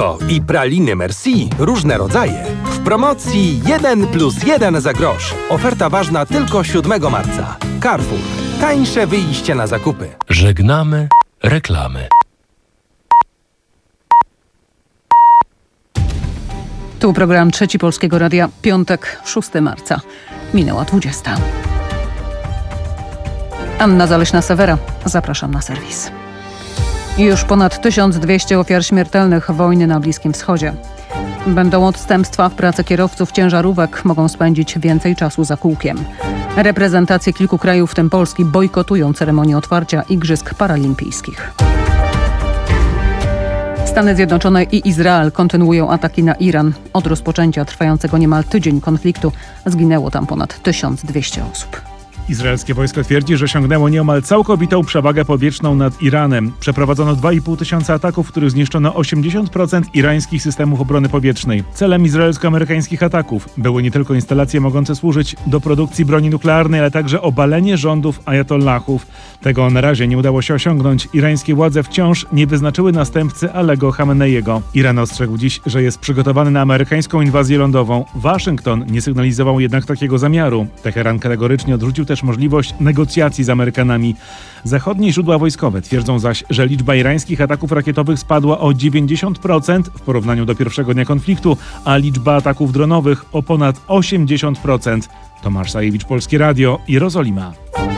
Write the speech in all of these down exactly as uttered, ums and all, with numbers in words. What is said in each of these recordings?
Ciastko i praliny Merci różne rodzaje. W promocji jeden plus jeden za grosz. Oferta ważna tylko siódmego marca. Carrefour. Tańsze wyjście na zakupy. Żegnamy reklamy. Tu program Trzeci Polskiego Radia, piątek, szóstego marca. Minęła dwudziesta. Anna Zaleśna-Sewera. Zapraszam na serwis. Już ponad tysiąc dwieście ofiar śmiertelnych wojny na Bliskim Wschodzie. Będą odstępstwa w pracy kierowców ciężarówek, mogą spędzić więcej czasu za kółkiem. Reprezentacje kilku krajów, w tym Polski, bojkotują ceremonię otwarcia Igrzysk Paralimpijskich. Stany Zjednoczone i Izrael kontynuują ataki na Iran. Od rozpoczęcia trwającego niemal tydzień konfliktu zginęło tam ponad tysiąc dwieście osób. Izraelskie wojsko twierdzi, że osiągnęło nieomal całkowitą przewagę powietrzną nad Iranem. Przeprowadzono dwa i pół tysiąca ataków, w których zniszczono osiemdziesiąt procent irańskich systemów obrony powietrznej. Celem izraelsko-amerykańskich ataków były nie tylko instalacje mogące służyć do produkcji broni nuklearnej, ale także obalenie rządów ajatollahów. Tego na razie nie udało się osiągnąć. Irańskie władze wciąż nie wyznaczyły następcy Alego Chameneiego. Iran ostrzegł dziś, że jest przygotowany na amerykańską inwazję lądową. Waszyngton nie sygnalizował jednak takiego zamiaru. Teheran kategorycznie odrzucił też możliwość negocjacji z Amerykanami. Zachodnie źródła wojskowe twierdzą zaś, że liczba irańskich ataków rakietowych spadła o dziewięćdziesiąt procent w porównaniu do pierwszego dnia konfliktu, a liczba ataków dronowych o ponad osiemdziesiąt procent. Tomasz Sajewicz, Polskie Radio, Jerozolima.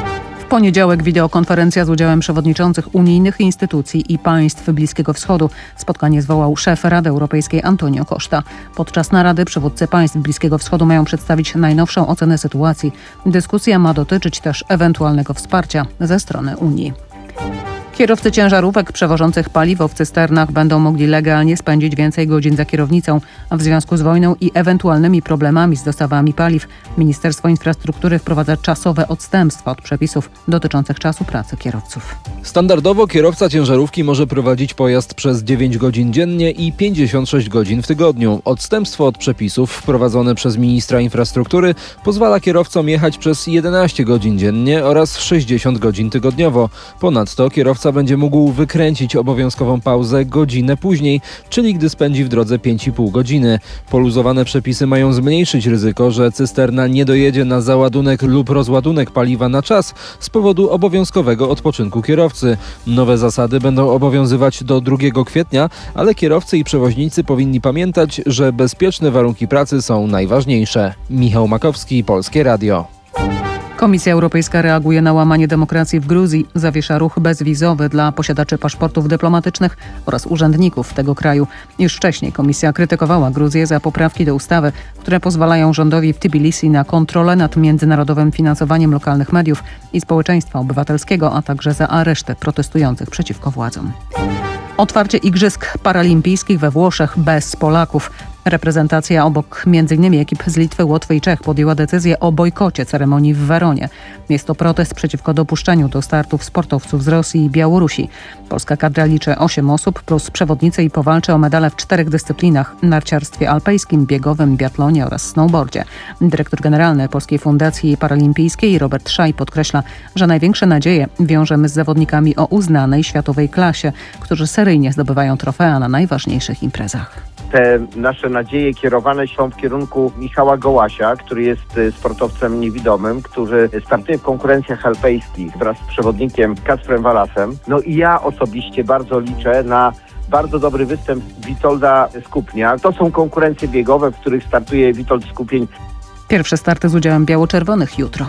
W poniedziałek wideokonferencja z udziałem przewodniczących unijnych instytucji i państw Bliskiego Wschodu. Spotkanie zwołał szef Rady Europejskiej Antonio Costa. Podczas narady przywódcy państw Bliskiego Wschodu mają przedstawić najnowszą ocenę sytuacji. Dyskusja ma dotyczyć też ewentualnego wsparcia ze strony Unii. Kierowcy ciężarówek przewożących paliwo w cysternach będą mogli legalnie spędzić więcej godzin za kierownicą. W związku z wojną i ewentualnymi problemami z dostawami paliw Ministerstwo Infrastruktury wprowadza czasowe odstępstwa od przepisów dotyczących czasu pracy kierowców. Standardowo kierowca ciężarówki może prowadzić pojazd przez dziewięć godzin dziennie i pięćdziesiąt sześć godzin w tygodniu. Odstępstwo od przepisów wprowadzone przez ministra infrastruktury pozwala kierowcom jechać przez jedenaście godzin dziennie oraz sześćdziesiąt godzin tygodniowo. Ponadto kierowca będzie mógł wykręcić obowiązkową pauzę godzinę później, czyli gdy spędzi w drodze pięć i pół godziny. Poluzowane przepisy mają zmniejszyć ryzyko, że cysterna nie dojedzie na załadunek lub rozładunek paliwa na czas z powodu obowiązkowego odpoczynku kierowcy. Nowe zasady będą obowiązywać do drugiego kwietnia, ale kierowcy i przewoźnicy powinni pamiętać, że bezpieczne warunki pracy są najważniejsze. Michał Makowski, Polskie Radio. Komisja Europejska reaguje na łamanie demokracji w Gruzji. Zawiesza ruch bezwizowy dla posiadaczy paszportów dyplomatycznych oraz urzędników tego kraju. Już wcześniej komisja krytykowała Gruzję za poprawki do ustawy, które pozwalają rządowi w Tbilisi na kontrolę nad międzynarodowym finansowaniem lokalnych mediów i społeczeństwa obywatelskiego, a także za areszty protestujących przeciwko władzom. Otwarcie Igrzysk Paralimpijskich we Włoszech bez Polaków. Reprezentacja obok między innymi ekip z Litwy, Łotwy i Czech podjęła decyzję o bojkocie ceremonii w Weronie. Jest to protest przeciwko dopuszczeniu do startów sportowców z Rosji i Białorusi. Polska kadra liczy osiem osób plus przewodnicy i powalczy o medale w czterech dyscyplinach: narciarstwie alpejskim, biegowym, biatlonie oraz snowboardzie. Dyrektor generalny Polskiej Fundacji Paralimpijskiej Robert Szaj podkreśla, że największe nadzieje wiążemy z zawodnikami o uznanej światowej klasie, którzy seryjnie zdobywają trofea na najważniejszych imprezach. Te nasze nadzieje kierowane są w kierunku Michała Gołasia, który jest sportowcem niewidomym, który startuje w konkurencjach alpejskich wraz z przewodnikiem Kacprem Walasem. No i ja osobiście bardzo liczę na bardzo dobry występ Witolda Skupnia. To są konkurencje biegowe, w których startuje Witold Skupień. Pierwsze starty z udziałem biało-czerwonych jutro.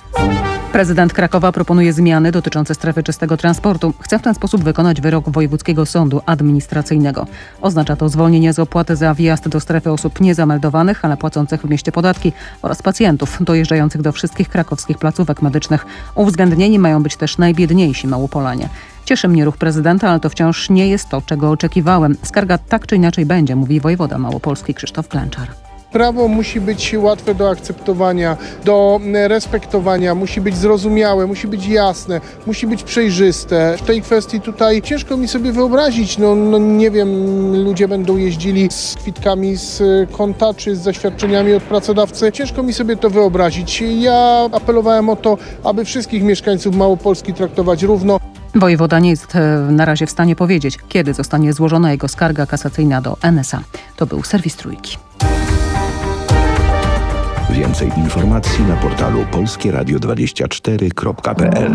Prezydent Krakowa proponuje zmiany dotyczące strefy czystego transportu. Chce w ten sposób wykonać wyrok Wojewódzkiego Sądu Administracyjnego. Oznacza to zwolnienie z opłaty za wjazd do strefy osób niezameldowanych, ale płacących w mieście podatki oraz pacjentów dojeżdżających do wszystkich krakowskich placówek medycznych. Uwzględnieni mają być też najbiedniejsi Małopolanie. Cieszy mnie ruch prezydenta, ale to wciąż nie jest to, czego oczekiwałem. Skarga tak czy inaczej będzie, mówi wojewoda małopolski Krzysztof Klęczar. Prawo musi być łatwe do akceptowania, do respektowania, musi być zrozumiałe, musi być jasne, musi być przejrzyste. W tej kwestii tutaj ciężko mi sobie wyobrazić, no, no nie wiem, ludzie będą jeździli z kwitkami z konta czy z zaświadczeniami od pracodawcy. Ciężko mi sobie to wyobrazić. Ja apelowałem o to, aby wszystkich mieszkańców Małopolski traktować równo. Wojewoda nie jest e, na razie w stanie powiedzieć, kiedy zostanie złożona jego skarga kasacyjna do N S A. To był serwis Trójki. Więcej informacji na portalu polskie radio dwadzieścia cztery kropka p l.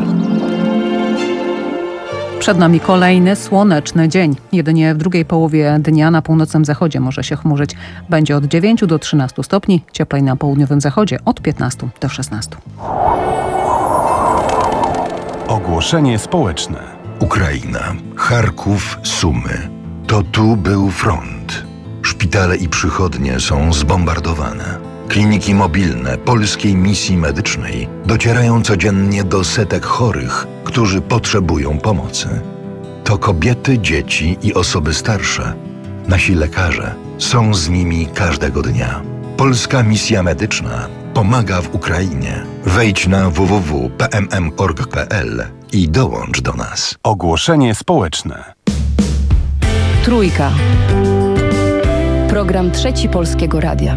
Przed nami kolejny słoneczny dzień. Jedynie w drugiej połowie dnia na północnym zachodzie może się chmurzyć. Będzie od dziewięciu do trzynastu stopni, cieplej na południowym zachodzie od piętnastu do szesnastu. Ogłoszenie społeczne. Ukraina, Charków, Sumy. To tu był front. Szpitale i przychodnie są zbombardowane. Kliniki mobilne Polskiej Misji Medycznej docierają codziennie do setek chorych, którzy potrzebują pomocy. To kobiety, dzieci i osoby starsze. Nasi lekarze są z nimi każdego dnia. Polska Misja Medyczna pomaga w Ukrainie. Wejdź na w w w kropka p m m kropka org kropka p l i dołącz do nas. Ogłoszenie społeczne. Trójka. Program Trzeci Polskiego Radia.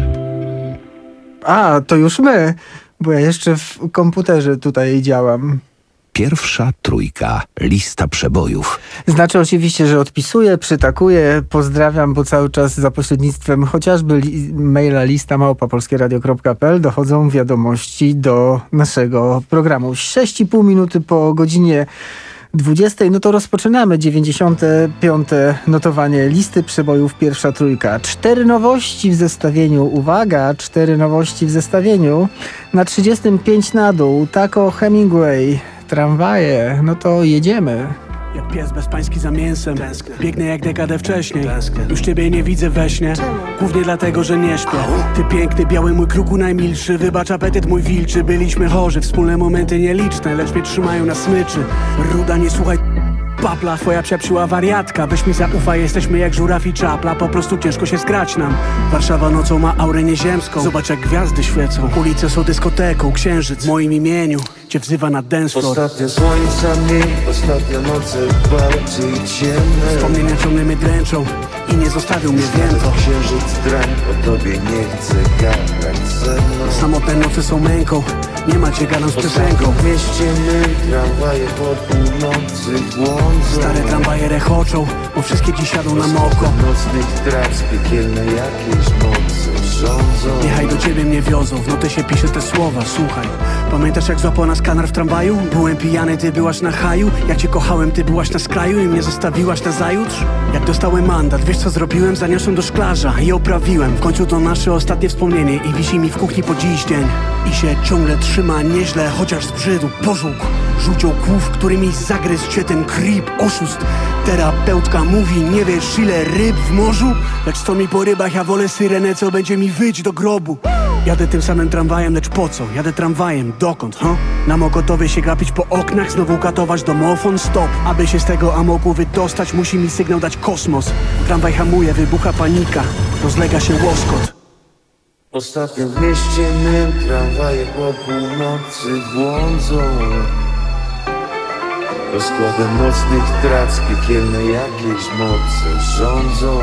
A, to już my, bo ja jeszcze w komputerze tutaj działam. Pierwsza trójka. Lista przebojów. Znaczy oczywiście, że odpisuję, przytakuję, pozdrawiam, bo cały czas za pośrednictwem chociażby li- maila lista małpa polskieradio kropka p l dochodzą wiadomości do naszego programu. sześć i pół minuty po godzinie dwudziestej, no to rozpoczynamy dziewięćdziesiąte piąte notowanie listy przebojów Pierwsza Trójka. Cztery nowości w zestawieniu, uwaga, cztery nowości w zestawieniu. Na trzydziestym pięć na dół, Taco Hemingway, Tramwaje, no to jedziemy. Jak pies bezpański za mięsem. Tęsknę. Biegnę jak dekadę wcześniej. Tęsknę. Już ciebie nie widzę we śnie. Głównie dlatego, że nie śpię. Ty piękny, biały mój kruku najmilszy. Wybacz apetyt mój wilczy. Byliśmy chorzy, wspólne momenty nieliczne, lecz mnie trzymają na smyczy. Ruda, nie słuchaj papla, twoja psiapsiła wariatka. Weź mi zaufaj, jesteśmy jak żuraw i czapla. Po prostu ciężko się skrać nam. Warszawa nocą ma aurę nieziemską. Zobacz jak gwiazdy świecą. Ulice są dyskoteką, księżyc w moim imieniu cię wzywa na dance floor. Ostatnio słońca mniej, ostatnio noce bardziej ciemne. Wspomnienia ciągle mnie dręczą i nie zostawił mnie więcej. Księżyc drań, o tobie nie chcę gadać ze mną. Samotne noce są męką, nie macie gadam z piosenką. W mieście my, tramwaje po północy błądzą. Stare tramwaje rechoczą, bo wszystkie dziś jadą na moko. Nocnych tras, piekielne jakieś mocy rządzą. Niechaj do ciebie mnie wiozą, w notę się pisze te słowa, słuchaj. Pamiętasz jak złapał nas kanar w tramwaju? Byłem pijany, ty byłaś na haju. Ja cię kochałem, ty byłaś na skraju i mnie zostawiłaś na zajutrz. Jak dostałem mandat, wiesz co zrobiłem? Zaniosłem do szklarza i oprawiłem. W końcu to nasze ostatnie wspomnienie i wisi mi w kuchni po dziś dzień. I się ciągle trzyma nieźle, chociaż zbrzydł, pożółkł żółciołków, którymi zagryzł cię ten creep, oszust. Terapeutka mówi, nie wiesz ile ryb w morzu? Lecz co mi po rybach, ja wolę syrenę, co będzie mi wyć do grobu. Jadę tym samym tramwajem, lecz po co? Jadę tramwajem, dokąd, ha? Huh? Na Mokotowie się gapić po oknach, znowu katować domofon, stop. Aby się z tego amoku wydostać, musi mi sygnał dać kosmos. Tramwaj hamuje, wybucha panika, rozlega się łoskot. Ostatnio w mieście my, tramwaje po północy błądzą. Rozkładem nocnych trac, piekielne jakieś moce rządzą.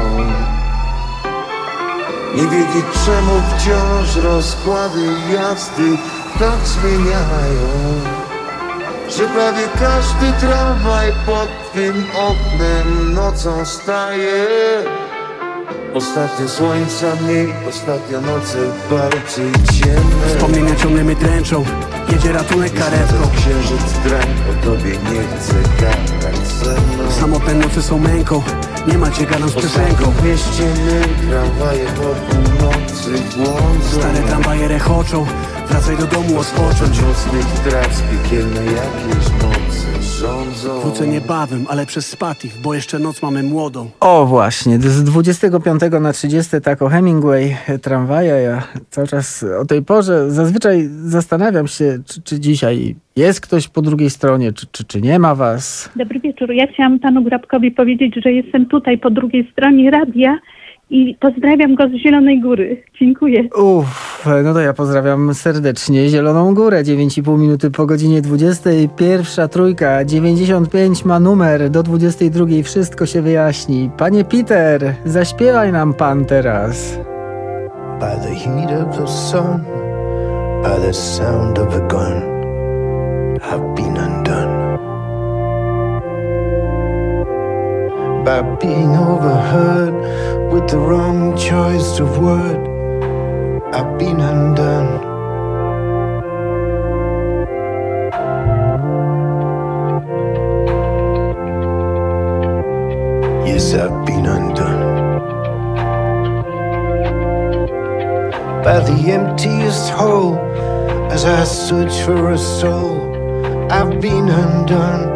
Nie wiedzieć czemu wciąż rozkłady jazdy tak zmieniają, że prawie każdy tramwaj pod twym oknem nocą staje. Ostatnio słońca mniej, ostatnio noce bardziej ciemne. Wspomnienia ciągle mnie dręczą, jedzie ratunek karetką. Księżyc drań, o tobie nie chcę gadać ze mną. Samotne noce są męką, nie macie gadam z piosenką. W mieście my, tramwaje po północy błądzą. Stare tramwaje rechoczą, wracaj do domu odpocząć. Nocnych trac, piekielne jakieś moce rządzą. Wrócę niebawem, ale przez spatif, bo jeszcze noc mamy młodą. O właśnie, z dwudziestego piątego na trzydziesty Taco Hemingway, Tramwaje. Ja cały czas o tej porze zazwyczaj zastanawiam się, czy, czy dzisiaj jest ktoś po drugiej stronie, czy, czy, czy nie ma was. Dobry wieczór. Ja chciałam panu Grabkowi powiedzieć, że jestem tutaj po drugiej stronie radia i pozdrawiam go z Zielonej Góry. Dziękuję. Uff, no to ja pozdrawiam serdecznie Zieloną Górę. dziewięć i pół minuty po godzinie dwudziestej. Pierwsza trójka, dziewięćdziesiąt pięć ma numer. Do dwudziestej drugiej wszystko się wyjaśni. Panie Peter, zaśpiewaj nam pan teraz. By the heat of the sun, by the sound of a gun, I've been undone. by being overheard with the wrong choice of word. I've been undone. Yes, I've been undone. By the emptiest hole, as I search for a soul, I've been undone.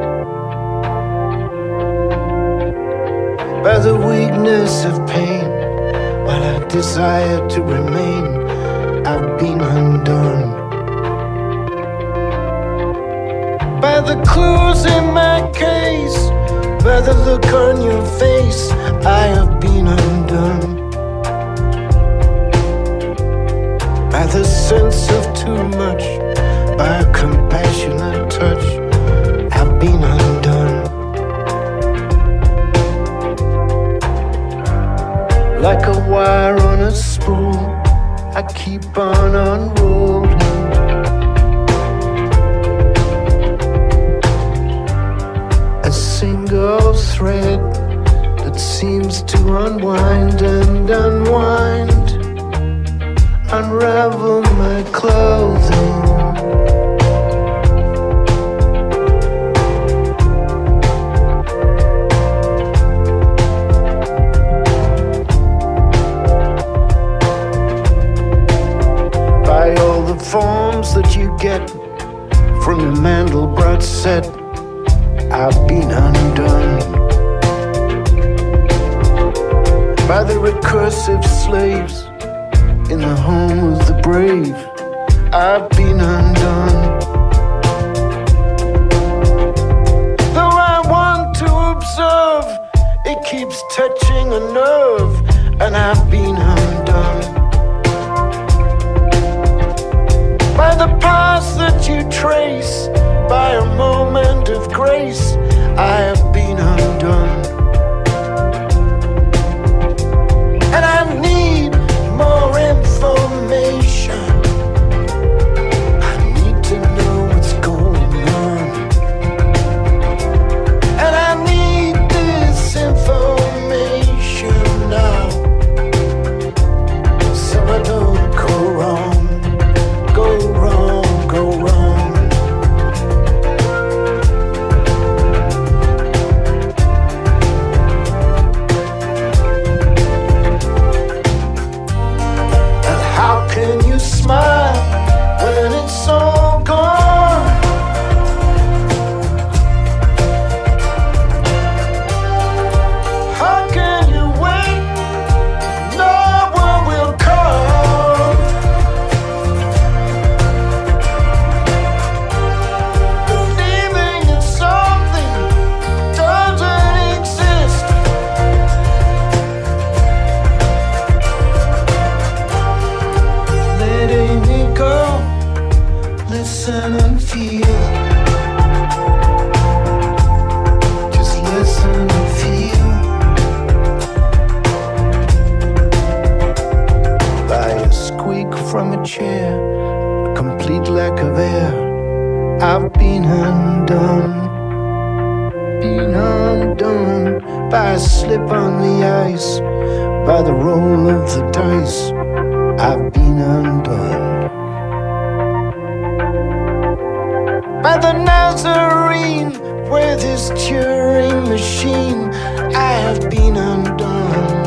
By the weakness of pain, while I desire to remain, I've been undone. By the clues in my case, by the look on your face, I have been undone. By the sense of too much, by a compassionate touch, I've been undone. Like a wire on a spool, I keep on unrolling. A single thread that seems to unwind and unwind, unravel my clothing. By all the forms that you get from your Mandelbrot set, I've been undone. By the recursive slaves in the home of the brave, I've been undone. Though I want to observe, it keeps touching a nerve, and I've been undone. By the past that you trace, by a moment of grace, I have been undone. And I need more information. I need to know what's going on. And I need this information now, so I don't go wrong, go wrong, go wrong. Can you smile when it's all gone? How can you wait? No one will come. Believing in something doesn't exist. Letting it go, listen and feel. Just listen and feel. By a squeak from a chair, a complete lack of air, I've been undone. Been undone by a slip on the ice, by the roll of the dice, I've been undone. By the Nazarene with his Turing machine, I have been undone.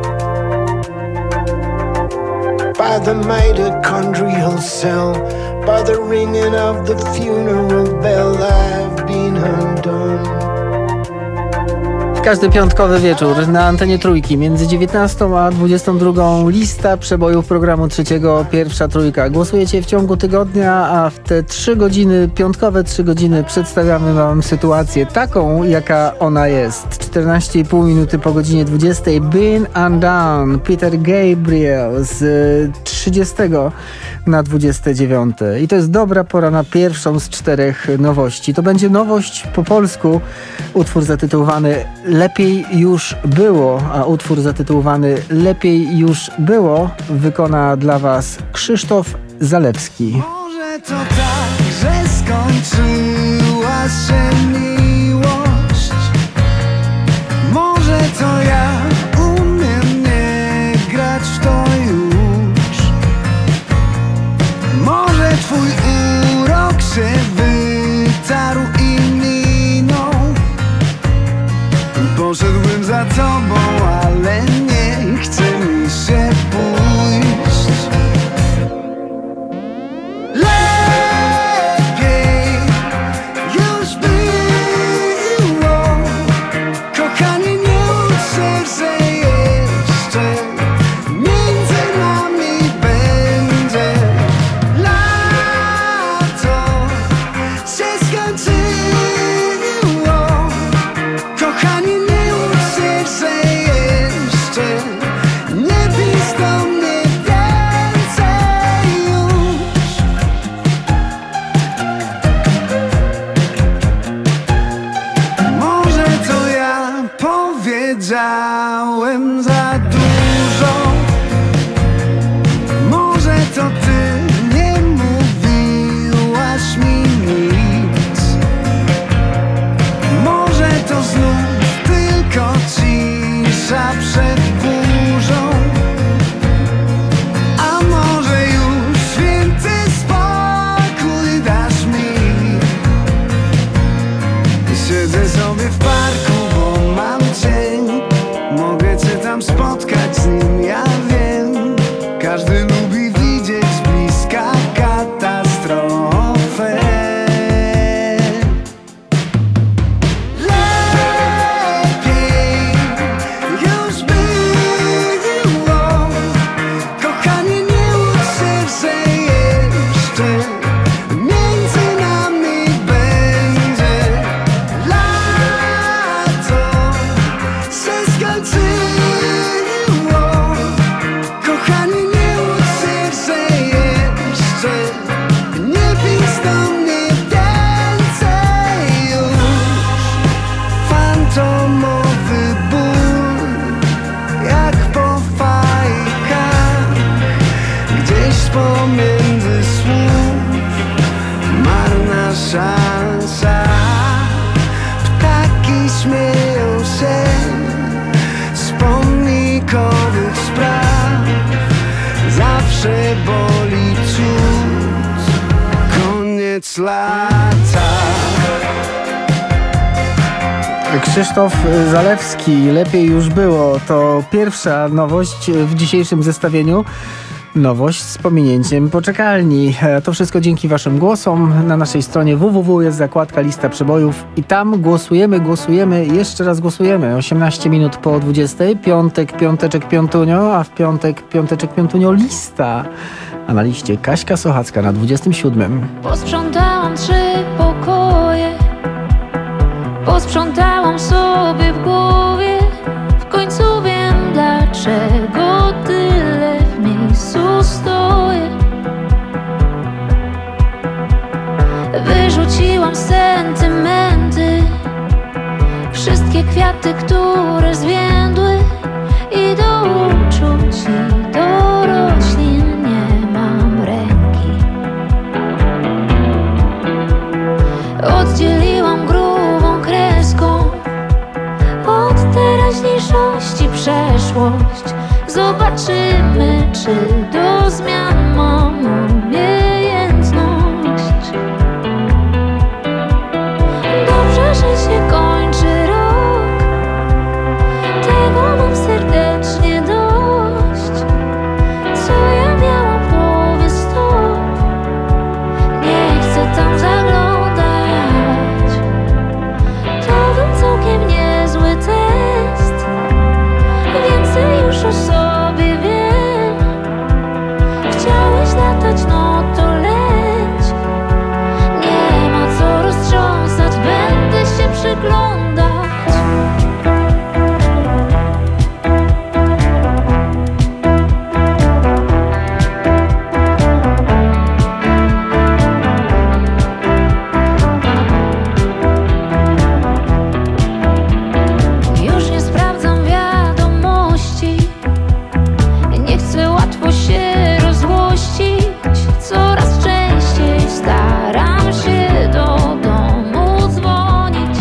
By the mitochondrial cell, by the ringing of the funeral bell, I've been undone. W każdy piątkowy wieczór na antenie Trójki między dziewiętnastą a dwudziestą drugą lista przebojów programu trzeciego, pierwsza trójka. Głosujecie w ciągu tygodnia, a w te trzy godziny, piątkowe trzy godziny przedstawiamy wam sytuację taką, jaka ona jest. czternaście i pół minuty po godzinie dwudziestej. Been Undone, Peter Gabriel z trzydziestego na dwudzieste dziewiąte. I to jest dobra pora na pierwszą z czterech nowości. To będzie nowość po polsku, utwór zatytułowany Lepiej już było, a utwór zatytułowany Lepiej już było wykona dla was Krzysztof Zalewski. Może to tak, że skończyła się miłość. Może stać z nim, ja wiem. Każdy lubi widzieć z bliska katastrofę. Lepiej już było. Kochanie, nie łudź się, że jeszcze między nami będzie. Lato się skończyło. Kochanie, nie łudź się, że jeszcze nie pisz do mnie więcej już. Fantomowy ból, jak po fajkach, gdzieś pomiędzy słów, marna szansa. Ptaki śmieją się z pomnikowych spraw. Zawsze boli cud, koniec lata. Krzysztof Zalewski, lepiej już było. To pierwsza nowość w dzisiejszym zestawieniu. Nowość z pominięciem poczekalni. To wszystko dzięki waszym głosom. Na naszej stronie w w w jest zakładka lista przebojów i tam głosujemy, głosujemy, jeszcze raz głosujemy. osiemnaście minut po dwudziestej. Piątek, piąteczek, piątunio, a w piątek, piąteczek, piątunio lista. A na liście Kaśka Sochacka na dwudziestym siódmym. Posprzątałam trzy pokoje, posprzątałam sobie w głowie. W końcu wiem, dlaczego tyle w miejscu stoję. Wyrzuciłam sentymenty, wszystkie kwiaty, które zwiędły. I do uczuć, i do roślin nie mam ręki. Oddzieliłam grubą kreską od teraźniejszości przeszłość. Zobaczymy, czy do zmian mam umiejętność. Dobrze, że się kończy rok, tego mam serdecznie dość. Co ja miałam w głowie, stop, nie chcę tam zaglądać. To był całkiem niezły test, więcej już o sobie wiem. Chciałeś latać, no to leć. Nie ma co roztrząsać, będę się przyglądać. Już nie sprawdzam wiadomości, nie chcę łatwo się rozłościć. Coraz częściej staram się do domu dzwonić.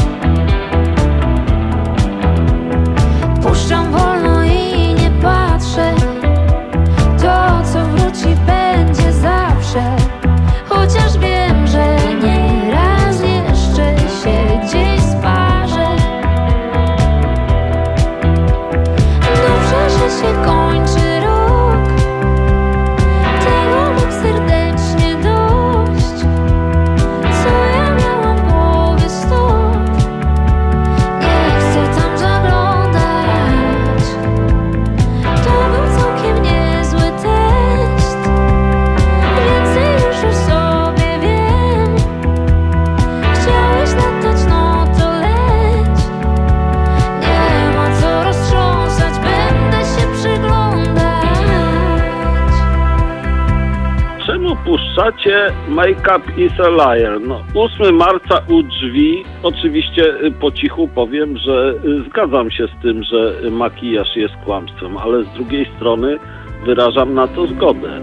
Puszczam wolno i nie patrzę. To, co wróci, będzie zawsze. Chociaż wiem, że nieraz jeszcze się gdzieś sparzę. Dobrze, że się kończy rok, tego mam serdecznie dość. Co ja miałam w głowie, stop, nie chcę tam zaglądać. To był całkiem niezły test, więcej już o sobie wiem. Chciałeś latać, no to leć. Nie ma co roztrząsać, będę się przyglądać. Czemu puszczacie Make Up is a Liar? No, ósmego marca u drzwi. Oczywiście y, po cichu powiem, że y, zgadzam się z tym, że y, makijaż jest kłamstwem, ale z drugiej strony wyrażam na to zgodę.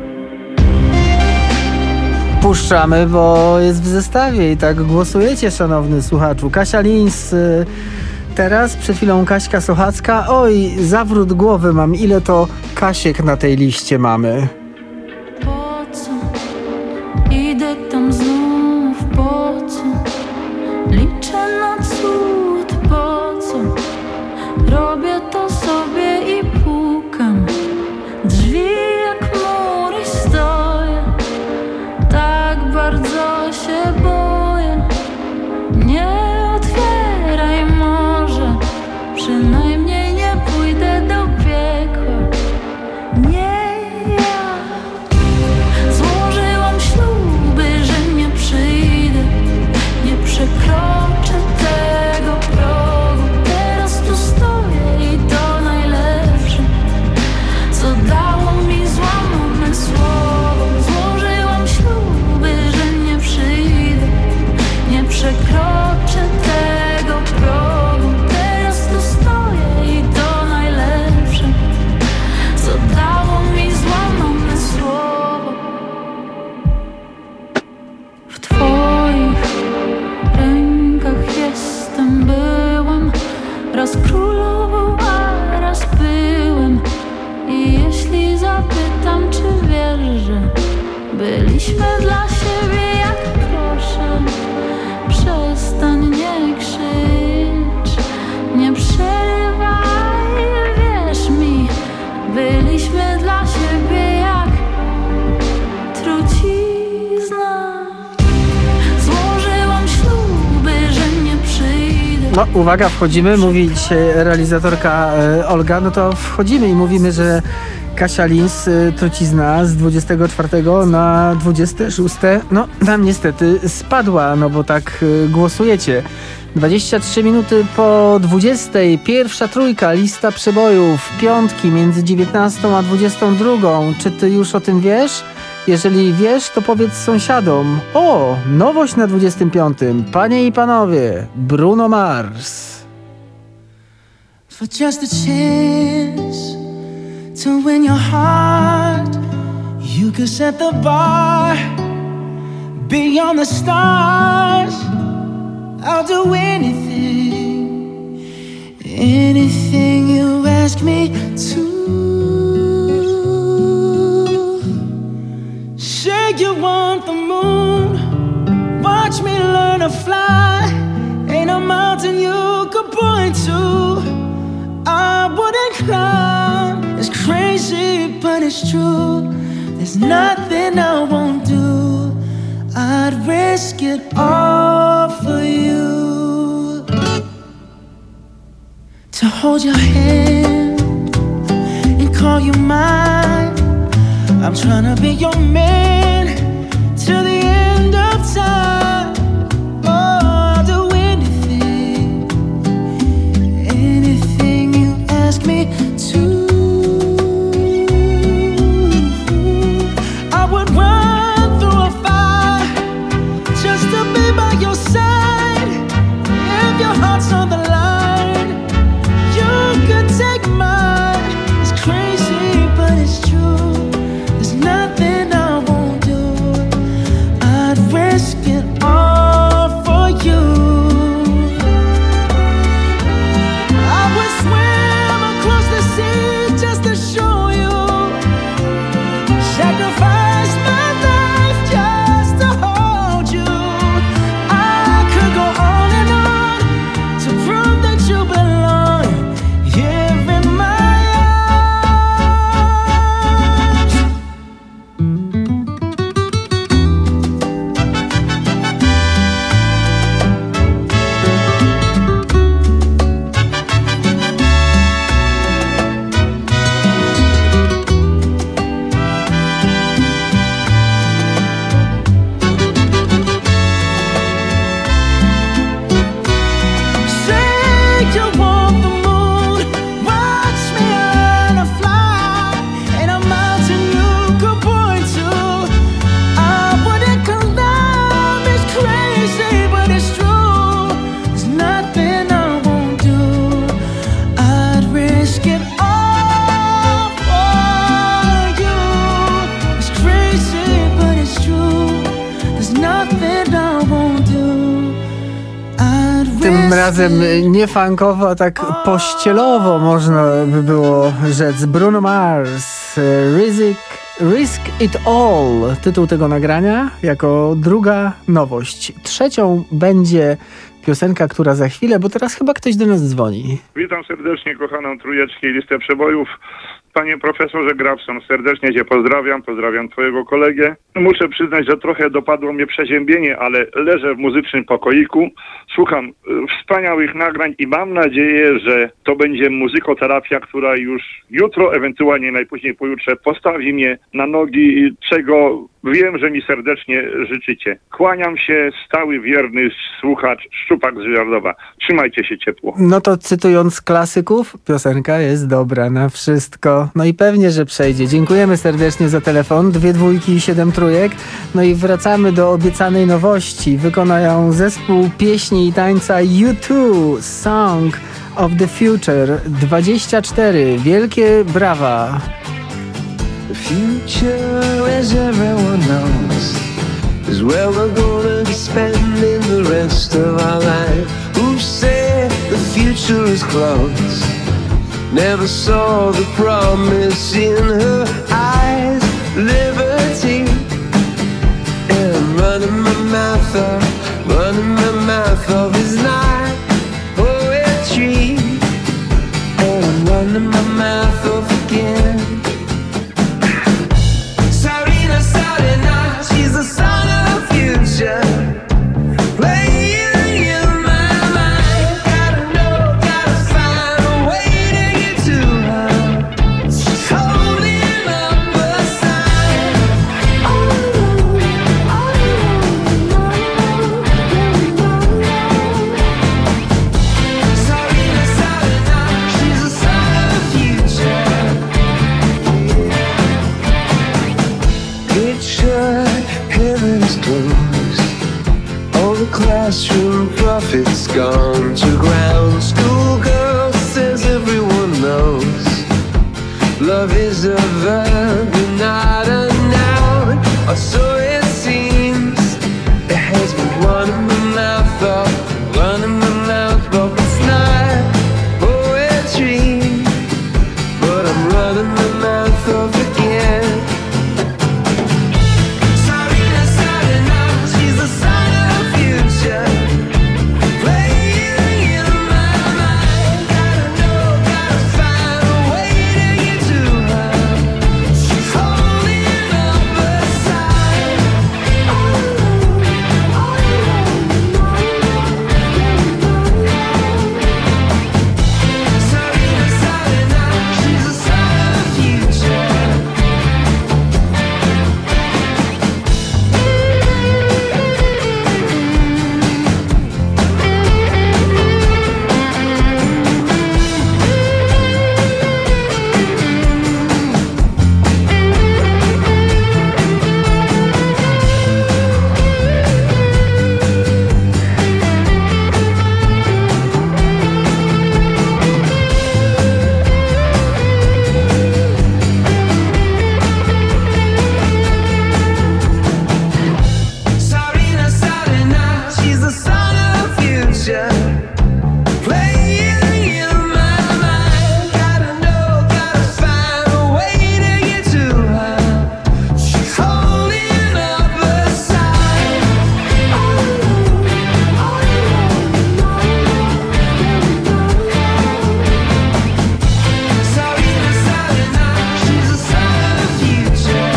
Puszczamy, bo jest w zestawie i tak głosujecie, szanowny słuchaczu. Kasia Lins, y, teraz, przed chwilą Kaśka Sochacka. Oj, zawrót głowy mam, ile to Kasiek na tej liście mamy. Po co idę tam znów? Po co liczę na cud? Po co robię to sobie i pukam byliśmy dla siebie jak proszę. Przestań, nie krzycz, nie przerywaj, wierz mi, byliśmy dla siebie jak trucizna. Złożyłam śluby, że nie przyjdę. No uwaga, wchodzimy, mówi dzisiaj realizatorka e, Olga, no to wchodzimy i mówimy, że Kasia Lins, y, trucizna z dwudziestego czwartego na dwudzieste szóste, no nam niestety spadła, no bo tak y, głosujecie. dwadzieścia trzy minuty po dwudziestej, pierwsza trójka, lista przebojów, piątki między dziewiętnastą a dwudziestą drugą. Czy ty już o tym wiesz? Jeżeli wiesz, to powiedz sąsiadom. O, nowość na dwudziestym piątym. Panie i panowie, Bruno Mars. For just a chance to win your heart, you could set the bar beyond the stars. I'll do anything, anything you ask me to. Say you want the moon, watch me learn to fly. Ain't a mountain you could point to I wouldn't climb. It's crazy, but it's true. There's nothing I won't do. I'd risk it all for you. To hold your hand and call you mine. I'm tryna be your man till the end of time. Oh, I'll do anything, anything you ask me to. I would run through a fire just to be by your side. If your heart's on the line, you could take mine. It's crazy, but it's true. There's nothing I won't do. I'd risk it all for you. I would swim across the sea just to show you. Sacrifice my life just to hold you. I could go on and on to prove that you belong here in my say you want the moon, watch me learn to fly. Ain't a mountain you could point to I wouldn't climb. It's crazy, but it's true. There's nothing I won't do. I'd risk it all for you. It's crazy, but it's true. There's nothing I won't do. I'd Tym risk razem nie funkowo, a tak pościelowo można by było rzec. Bruno Mars, Risk, Risk It All, tytuł tego nagrania, jako druga nowość. Trzecią będzie piosenka, która za chwilę, bo teraz chyba ktoś do nas dzwoni. Witam serdecznie kochaną trójeczkę i listę przebojów. Panie profesorze Grabson, serdecznie Cię pozdrawiam, pozdrawiam Twojego kolegę. Muszę przyznać, że trochę dopadło mnie przeziębienie, ale leżę w muzycznym pokoiku, słucham wspaniałych nagrań i mam nadzieję, że to będzie muzykoterapia, która już jutro, ewentualnie najpóźniej pojutrze postawi mnie na nogi, czego wiem, że mi serdecznie życzycie. Kłaniam się, stały wierny słuchacz Szczupak z Żyrardowa. Trzymajcie się ciepło. No to cytując klasyków, piosenka jest dobra na wszystko. No i pewnie, że przejdzie. Dziękujemy serdecznie za telefon. Dwie dwójki i siedem trójek. No i wracamy do obiecanej nowości. Wykonają zespół pieśni i tańca U dwa, Song of the Future. dwadzieścia cztery. Wielkie brawa. The future, as everyone knows, is where we're gonna be spending the rest of our life. Who said the future is close? Never saw the promise in her eyes. Liberty, classroom profits gone to ground. Schoolgirl says everyone knows love is a verb and not a noun, or so it seems. It has been running my mouth off, running my mouth off. It's not poetry, but I'm running my mouth off again. Sarina, Sarina, she's the sign of the future, playing in my mind. Gotta know, gotta find a way to get to her. She's holding up her side. Sarina, Sarina, she's the sign of the future. Sarina, Sarina, she's the sun of the future, playing in my mind. Gotta know, gotta find a way to get to her. She's holding up her side. Sarina, Sarina, she's the sun of the future.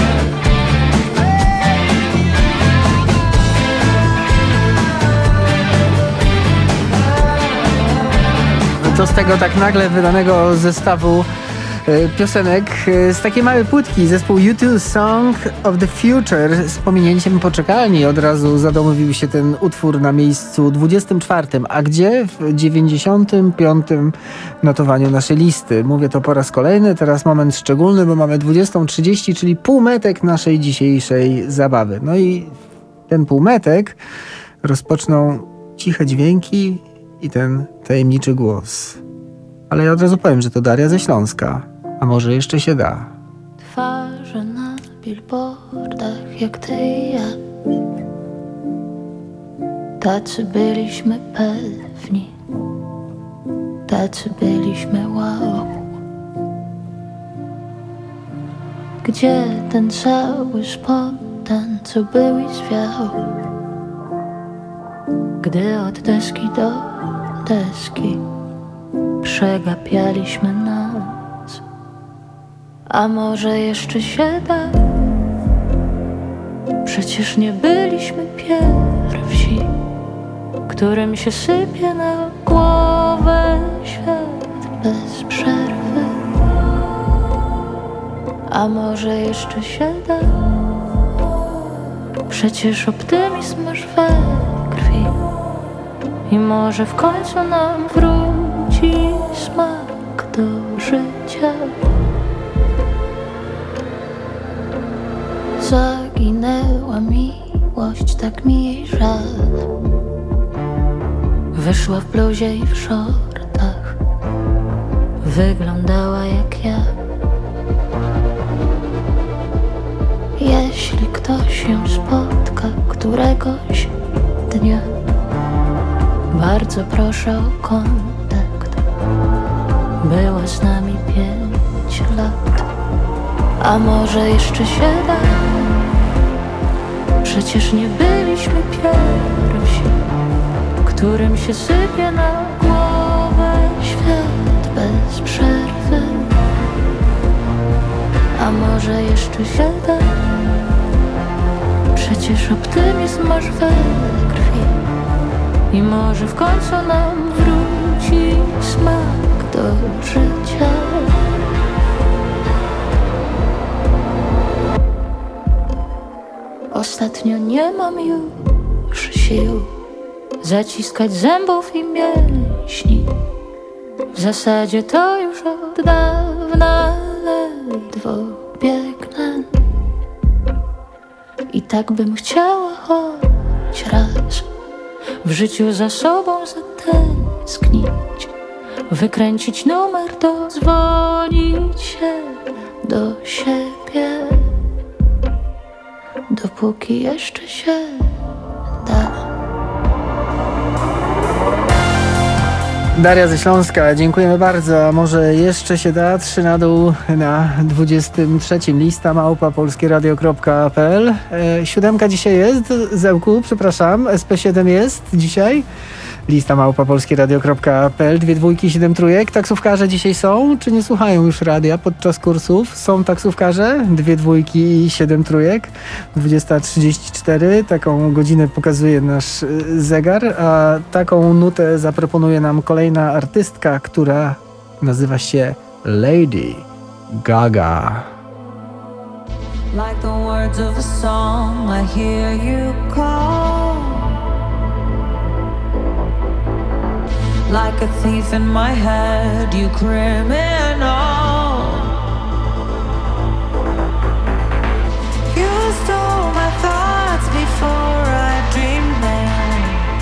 To z tego tak nagle wydanego zestawu e, piosenek e, z takiej małej płytki zespół U two Song of the Future z pominięciem poczekalni. Od razu zadomowił się ten utwór na miejscu dwudziestym czwartym, a gdzie? W dziewięćdziesiątym piątym notowaniu naszej listy. Mówię to po raz kolejny, teraz moment szczególny, bo mamy dwudziestą trzydzieści, czyli półmetek naszej dzisiejszej zabawy. No i ten półmetek rozpoczną ciche dźwięki i ten tajemniczy głos. Ale ja od razu powiem, że to Daria ze Śląska. A może jeszcze się da. Twarze na billboardach jak ty i ja. Tacy byliśmy pewni, tacy byliśmy wow. Gdzie ten cały spontan, co był i zwiał? Gdy od deski do deski przegapialiśmy noc. A może jeszcze się da? Przecież nie byliśmy pierwsi, którym się sypie na głowę świat bez przerwy. A może jeszcze się da? Przecież optymizm masz we krwi. I może w końcu nam wróci smak do życia. Zaginęła miłość, tak mi jej żal. Wyszła w bluzie i w shortach, wyglądała jak ja. Jeśli ktoś ją spotka któregoś dnia, bardzo proszę o kontakt. Była z nami pięć lat. A może jeszcze się da? Przecież nie byliśmy pierwsi, którym się sypie na głowę świat bez przerwy. A może jeszcze się da? Przecież optymizm masz we krwi. I może w końcu nam wróci smak do życia. Ostatnio nie mam już sił zaciskać zębów i mięśni. W zasadzie to już od dawna ledwo biegnę. I tak bym chciała choć raz w życiu za sobą zatęsknić, wykręcić numer, dodzwonić się do siebie, dopóki jeszcze się da. Daria ze Śląska, dziękujemy bardzo. A może jeszcze się da? Trzy na dół na dwudziestym trzecim. Lista małpa polskieradio kropka p l. E, siódemka dzisiaj jest, Zełku, przepraszam. S P siedem jest dzisiaj. Lista małpa polskieradio kropka p l. Dwie dwójki, siedem trójek. Taksówkarze dzisiaj są, czy nie słuchają już radia podczas kursów? Są taksówkarze? Dwie dwójki i siedem trójek. dwudziesta trzydzieści cztery. Taką godzinę pokazuje nasz zegar, a taką nutę zaproponuje nam kolejna artystka, która nazywa się Lady Gaga. Like the words of a song, I hear you call. Like a thief in my head, you criminal. You stole my thoughts before I dreamed them,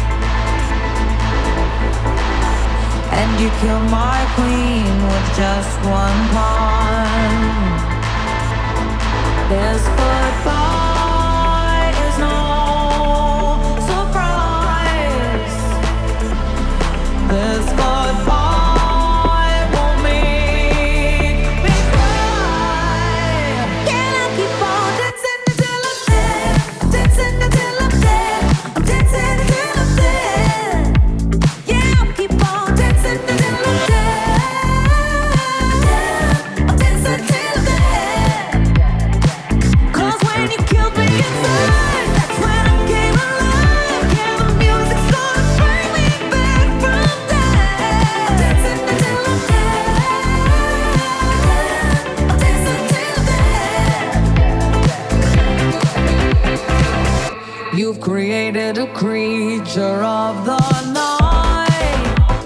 and you killed my queen with just one pawn. This goodbye is no surprise. This goodbye won't make me cry. Can I keep on dancing until I'm dead? Dancing until I'm dead. I'm dancing until I'm dead. Yeah, I'll keep on dancing until I'm dead. I'm dancing till I'm dead. 'Cause when you killed me inside, that's when I came alive. Yeah, the music's gonna bring me back from dead. Dancing until I'm dead. I'm dancing till I'm dead. You've created a creature of the night.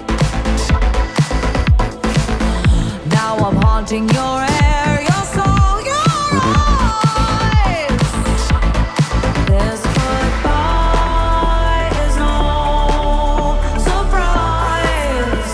Now I'm haunting your air, your soul, your eyes. This goodbye is no surprise.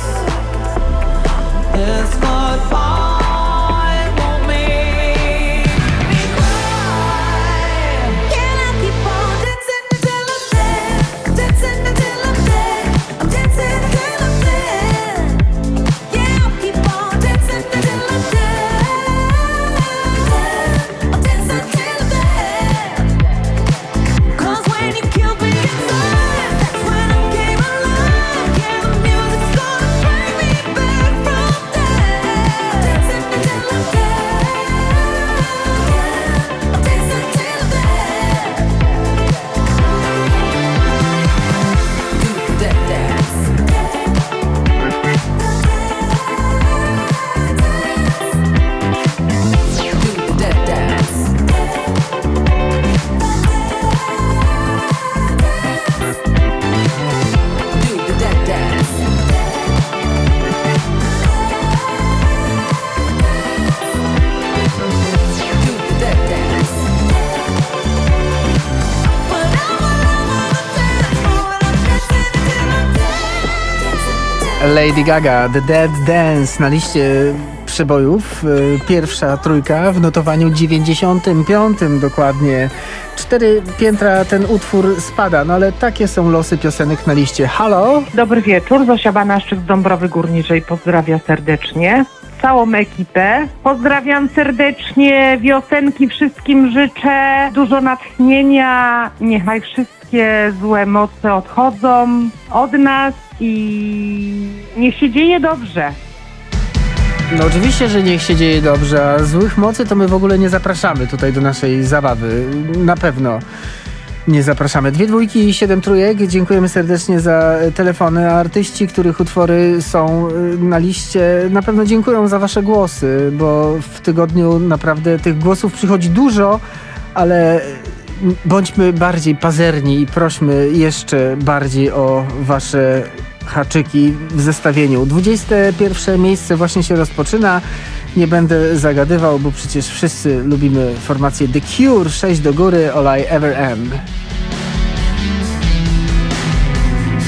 This goodbye won't make me cry. Can I keep on dancing until I'm dead? Dancing until I'm dead. I'm dancing until I'm dead. Yeah, I'll keep on dancing until I'm dead. I'm dancing till I'm dead. 'Cause when you killed me inside, that's when I came alive. Yeah, the music's gonna bring me back from dead. Dancing until I'm dead. I'm dancing till I'm dead. Do that dance. Do that dance. Do that dance. Do that dance. But I wanna dance more, and I'm dancing until I'm dead. Lady Gaga, The Dead Dance na liście przebojów. y, Pierwsza trójka w notowaniu dziewięćdziesiątym piątym dokładnie. Cztery piętra ten utwór spada, no ale takie są losy piosenek na liście. Halo? Dobry wieczór, Zosia Banaszczyk z Dąbrowy Górniczej pozdrawia serdecznie całą ekipę. Pozdrawiam serdecznie, wiosenki wszystkim życzę, dużo natchnienia, niechaj wszystkie złe moce odchodzą od nas i niech się dzieje dobrze. No oczywiście, że niech się dzieje dobrze, a złych mocy to my w ogóle nie zapraszamy tutaj do naszej zabawy. Na pewno nie zapraszamy. Dwie dwójki i siedem trójek. Dziękujemy serdecznie za telefony. A artyści, których utwory są na liście, na pewno dziękują za wasze głosy, bo w tygodniu naprawdę tych głosów przychodzi dużo, ale bądźmy bardziej pazerni i prośmy jeszcze bardziej o wasze haczyki w zestawieniu. dwudzieste pierwsze miejsce właśnie się rozpoczyna. Nie będę zagadywał, bo przecież wszyscy lubimy formację The Cure. sześć do góry, All I Ever Am.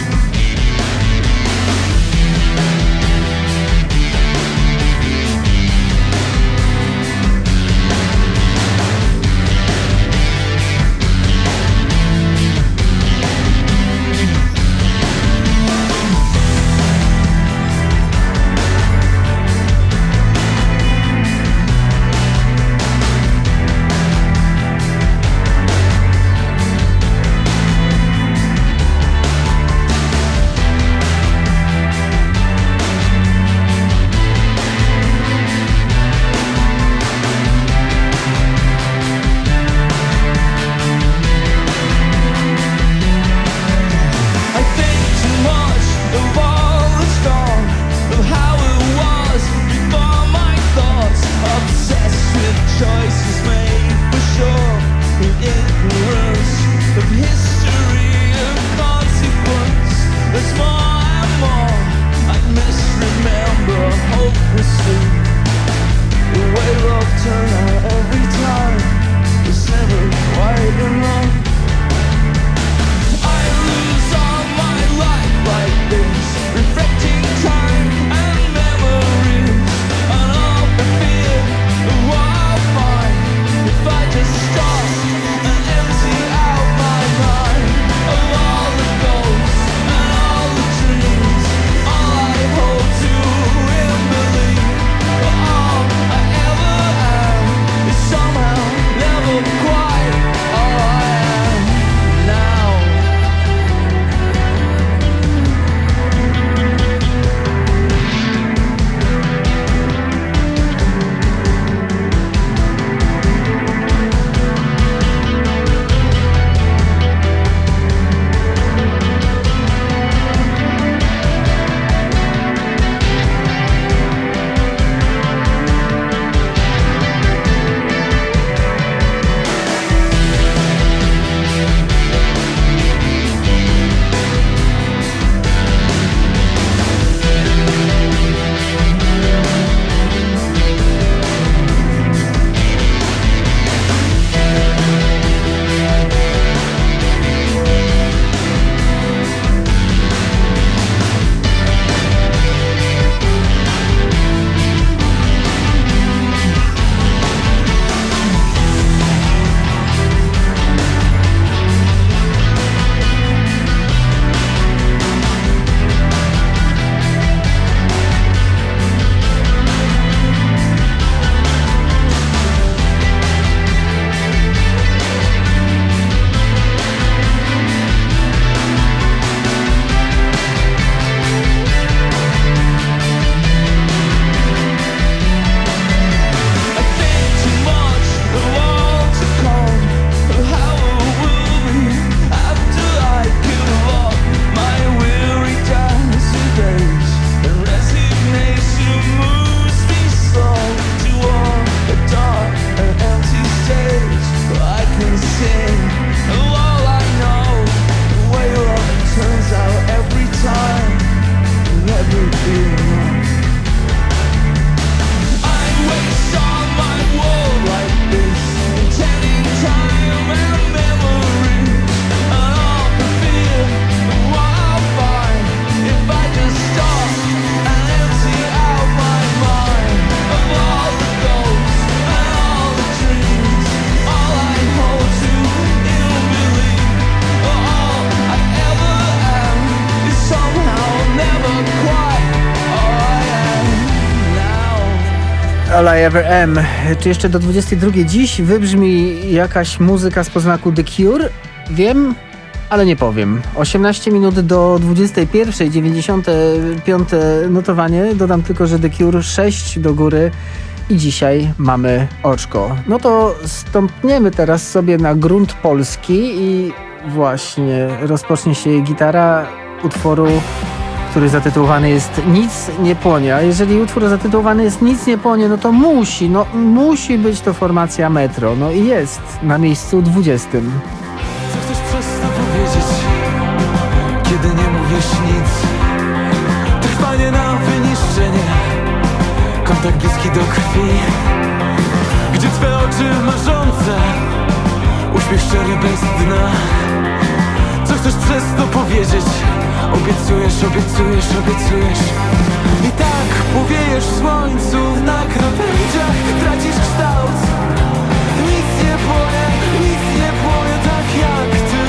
All I Ever Am. Czy jeszcze do dwudziestej drugiej dziś wybrzmi jakaś muzyka z poznaku The Cure? Wiem, ale nie powiem. osiemnaście minut do dwudziestej pierwszej, dziewięćdziesiąte piąte notowanie. Dodam tylko, że The Cure sześć do góry i dzisiaj mamy oczko. No to stąpniemy teraz sobie na grunt polski i właśnie rozpocznie się gitara utworu, który zatytułowany jest Nic nie płonie. A jeżeli utwór zatytułowany jest Nic nie płonie, no to musi, no musi być to formacja Metro. No i jest na miejscu dwudziestym. Co chcesz przez to powiedzieć, kiedy nie mówisz nic? Trwanie na wyniszczenie, kontakt bliski do krwi, gdzie twe oczy marzące, uśmiech szczery bez dna. Co chcesz przez to powiedzieć? Obiecujesz, obiecujesz, obiecujesz. I tak powiejesz w słońcu, na krawędziach tracisz kształt. Nic nie płonie, nic nie płonie tak jak ty.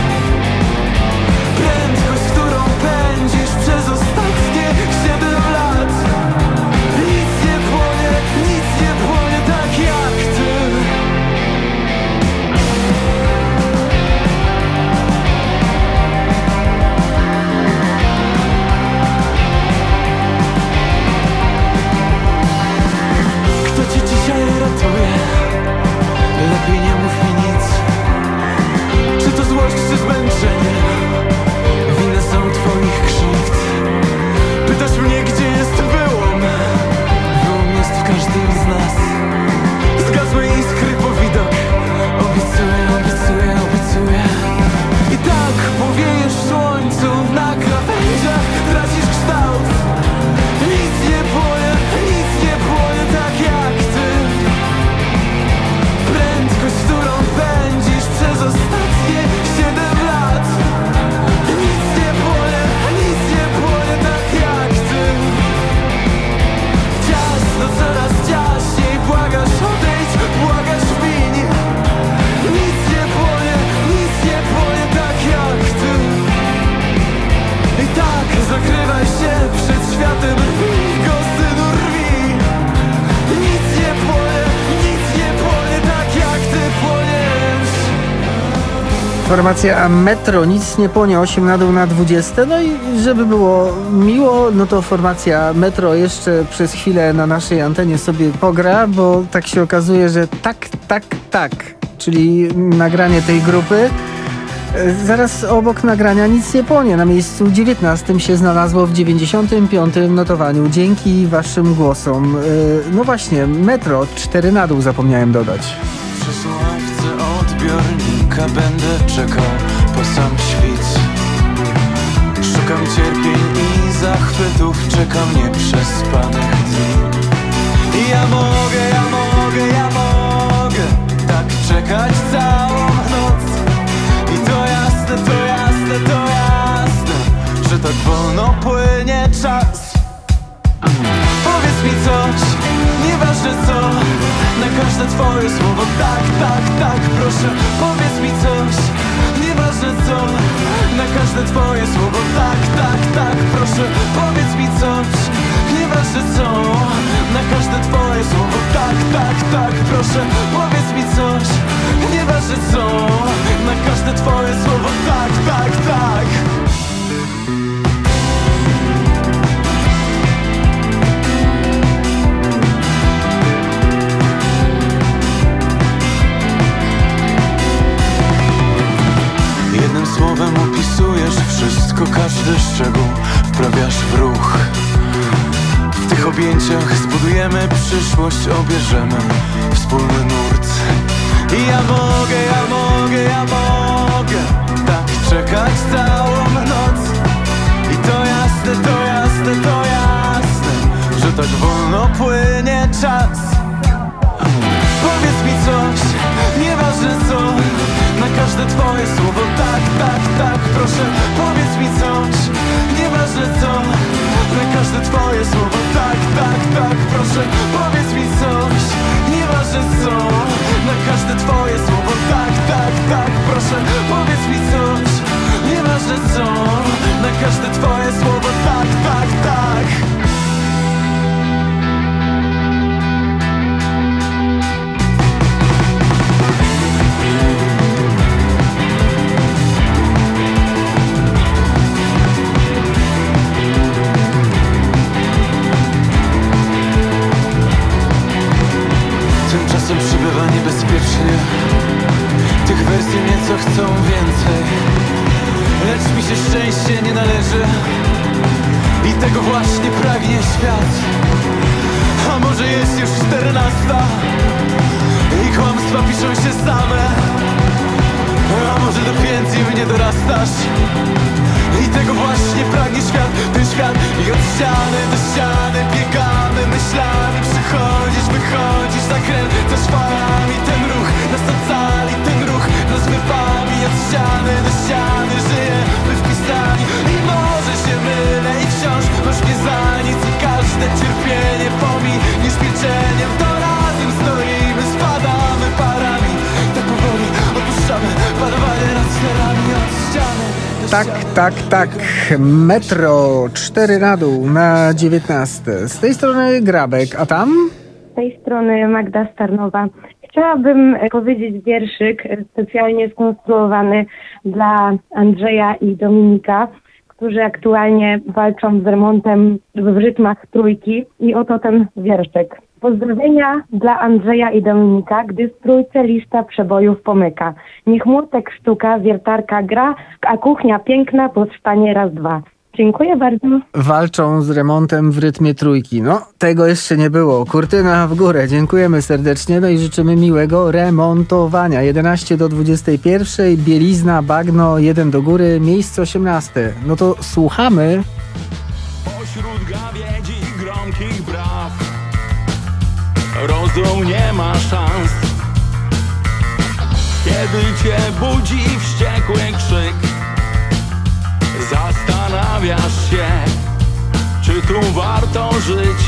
Prędkość, którą pędzisz przez ostatnie siedem lat. Nic nie płonie, nic nie płonie tak jak ty. Kto ci dzisiaj ratuje? Lepiej nie mów mi nic. Czy to złość, czy zmęczenie? Winne są twoich krzywd. Pytasz mnie, gdzie jest wyłom? Wyłom jest w każdym z nas. Zgasłe iskry po widok. Obiecuję, obiecuję, obiecuję. I tak powiejesz w słońcu, na krawędziach tracisz kształt. Nic nie płonie, nic nie płonie tak jak ty. Prędkość, którą pędzisz przez ostatnie siedem lat. Nic nie płonie, nic nie płonie tak jak ty. Ciasno, coraz ciaśniej, błagasz odejdź, błagasz miń. Nic nie płonie, nic nie płonie tak jak ty. I tak zakrywaj się przed światem, rwij go, synu, rwij. Nic nie płonie, nic nie płonie tak jak ty płoniesz. Formacja Metro, Nic nie płonie, osiem na dół na dwudzieste. No i żeby było miło, no to formacja Metro jeszcze przez chwilę na naszej antenie sobie pogra, bo tak się okazuje, że tak, tak, tak, czyli nagranie tej grupy. Zaraz obok nagrania Nic nie płonie na miejscu dziewiętnastym się znalazło w dziewięćdziesiątym piątym notowaniu. Dzięki waszym głosom. No właśnie, Metro, cztery na dół zapomniałem dodać. Przy słuchawce odbiornika będę czekał po sam świt. Szukam cierpień i zachwytów, czekam nieprzespanych dni. I ja mogę, ja mogę, ja mogę tak czekać całą noc. I to jasne, to jasne, to jasne, że tak wolno płynie czas. Powiedz mi coś, nieważne co, na każde twoje słowo tak, tak, tak, proszę. Powiedz mi coś, nieważne co, na każde twoje słowo tak, tak, tak, proszę. Powiedz mi coś, nieważne co, na każde twoje słowo tak, tak, tak, proszę. Powiedz mi coś, nieważne co, na każde twoje słowo tak, tak, tak. Jednym słowem opisujesz wszystko, każdy szczegół wprawiasz w ruch. W tych objęciach zbudujemy przyszłość, obierzemy wspólny nurt. I ja mogę, ja mogę, ja mogę tak czekać całą noc. I to jasne, to jasne, to jasne, że tak wolno płynie czas. Powiedz mi coś, nieważne co, na każde twoje słowo tak, tak, tak, proszę. Powiedz mi coś, nieważne co, na każde twoje słowo tak, tak, tak, proszę. Powiedz mi coś, nieważne co, na każde twoje słowo tak, tak, tak, proszę. Powiedz mi coś, nieważne co, na każde twoje słowo tak, tak, tak. żyję. Tych wersji nieco chcą więcej, lecz mi się szczęście nie należy i tego właśnie pragnie świat. A może jest już czternasta i kłamstwa piszą się same. A może do piętni mnie dorastasz i tego właśnie pragnie świat, ten świat. I od ściany do ściany biegamy myślami, przychodzisz, wychodzisz, zakręcasz falami. Ten ruch nas ocali, ten ruch nas wypali. Od ściany do ściany żyjemy wpisani. I może się mylę i wciąż masz mnie za nic. I każde cierpienie pominiesz milczeniem. To razem stoimy, spadamy parami. Tak powoli opuszczamy panowanie nad sferami. Od ściany do Tak, ściany. tak, tak. Metro cztery na dół na dziewiętnaste. Z tej strony Grabek, a tam? Z tej strony Magda Starnowa. Chciałabym powiedzieć wierszyk specjalnie skonstruowany dla Andrzeja i Dominika, którzy aktualnie walczą z remontem w rytmach trójki. I oto ten wierszyk. Pozdrowienia dla Andrzeja i Dominika, gdy w trójce lista przebojów pomyka. Niech młotek sztuka, wiertarka gra, a kuchnia piękna powstanie raz, dwa. Dziękuję bardzo. Walczą z remontem w rytmie trójki. No, tego jeszcze nie było. Kurtyna w górę. Dziękujemy serdecznie, no i życzymy miłego remontowania. jedenaście do dwudziestej pierwszej, bielizna, bagno, jeden do góry, miejsce osiemnaste. No to słuchamy. Pośród gawiedzi gromkich braw rozum nie ma szans. Kiedy cię budzi wściekły krzyk, zastanawiasz się, czy tu warto żyć.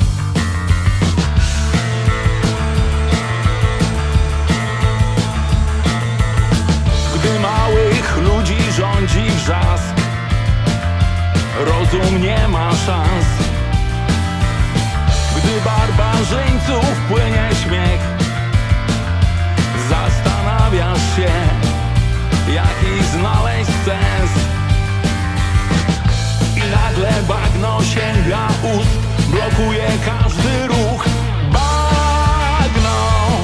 Gdy małych ludzi rządzi wrzask, rozum nie ma szans. Gdy barbarzyńców płynie śmiech, zastanawiasz się, jaki znaleźć sens. I nagle bagno sięga ust, blokuje każdy ruch. Bagno,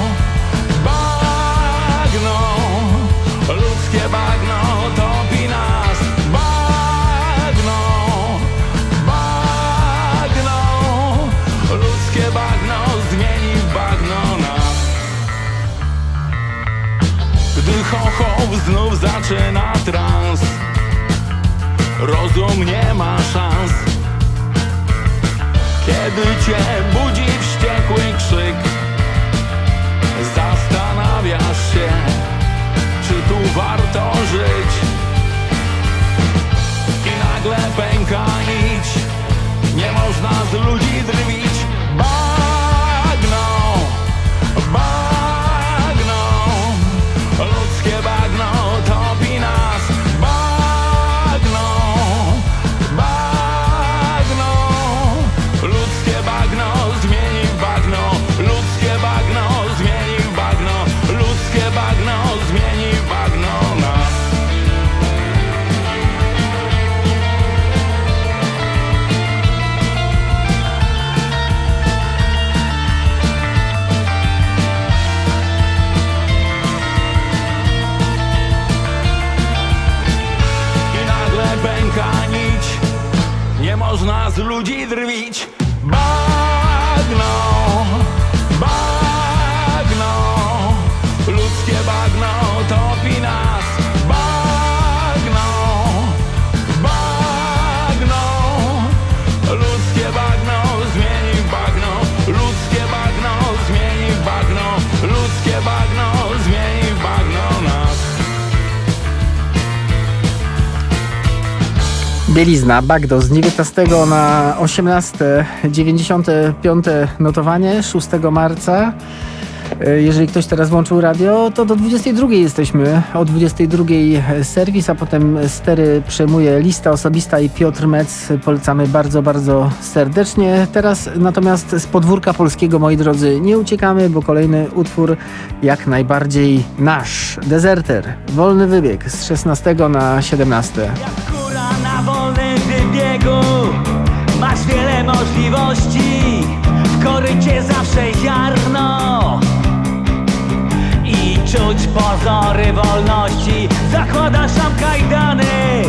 bagno, ludzkie bagno topi nas. Bagno, bagno, ludzkie bagno zmieni w bagno nas. Gdy chochoł znów zaczyna trans, rozum nie ma szans. Kiedy cię budzi wściekły krzyk, zastanawiasz się, czy tu warto żyć. I nagle pęka nić, nie można z ludzi drwić. Bagno, bagno, ludzkie bagno topi nas. Bagno, bagno, ludzkie bagno zmieni w bagno. Ludzkie bagno zmieni w bagno. Ludzkie bagno zmieni w bagno nas. Pęka nić, nie można z ludzi drwić. Bagno, bagno, ludzkie bagno topi nas. Bagno, bagno, ludzkie bagno zmieni w bagno. Ludzkie bagno zmieni w bagno. Ludzkie bagno zmieni w bagno nas. Bielizna, bagno z dziewiętnastego na osiemnaste, dziewięćdziesiąte piąte notowanie, szóstego marca. Jeżeli ktoś teraz włączył radio, to do dwudziestej drugiej jesteśmy. O dwudziestej drugiej serwis, a potem stery przejmuje lista osobista i Piotr Mec. Polecamy bardzo, bardzo serdecznie. Teraz natomiast z podwórka polskiego, moi drodzy, nie uciekamy, bo kolejny utwór jak najbardziej nasz. Dezerter, wolny wybieg z szesnastego na siedemnaste. Na wolnym wybiegu masz wiele możliwości, w korycie zawsze ziarno i czuć pozory wolności. Zakładasz tam kajdany,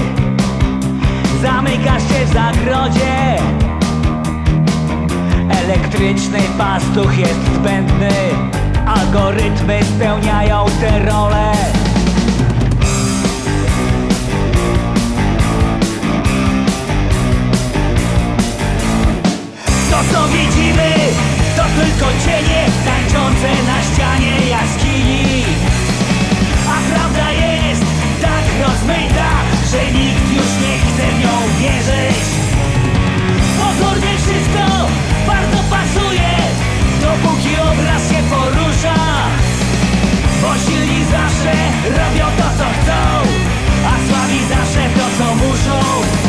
zamykasz się w zagrodzie. Elektryczny pastuch jest zbędny, algorytmy spełniają tę rolę. To co widzimy, to tylko cienie tańczące na ścianie jaskini. A prawda jest tak rozmyta, że nikt już nie chce w nią wierzyć. Pozornie wszystko bardzo pasuje, dopóki obraz się porusza. Bo silni zawsze robią to co chcą, a słabi zawsze to co muszą.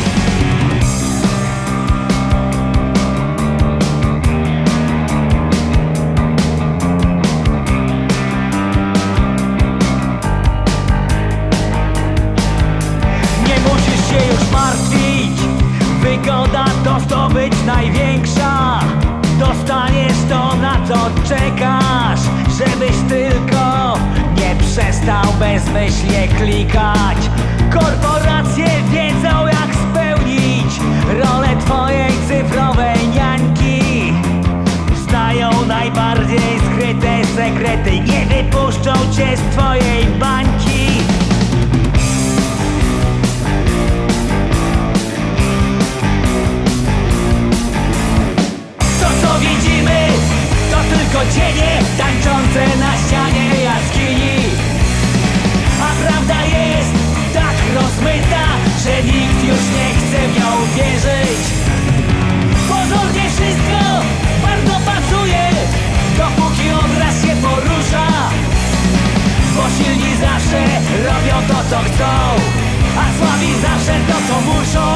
Wygoda to zdobyć największa. Dostaniesz to, na co czekasz, żebyś tylko nie przestał bezmyślnie klikać. Korporacje wiedzą jak spełnić rolę twojej cyfrowej niańki. Znają najbardziej skryte sekrety, nie wypuszczą cię z twojej bańki. Widzimy, to tylko cienie tańczące na ścianie jaskini. A prawda jest tak rozmyta, że nikt już nie chce w nią wierzyć. Pozornie wszystko bardzo pasuje, dopóki obraz się porusza. Bo silni zawsze robią to co chcą, a słabi zawsze to co muszą.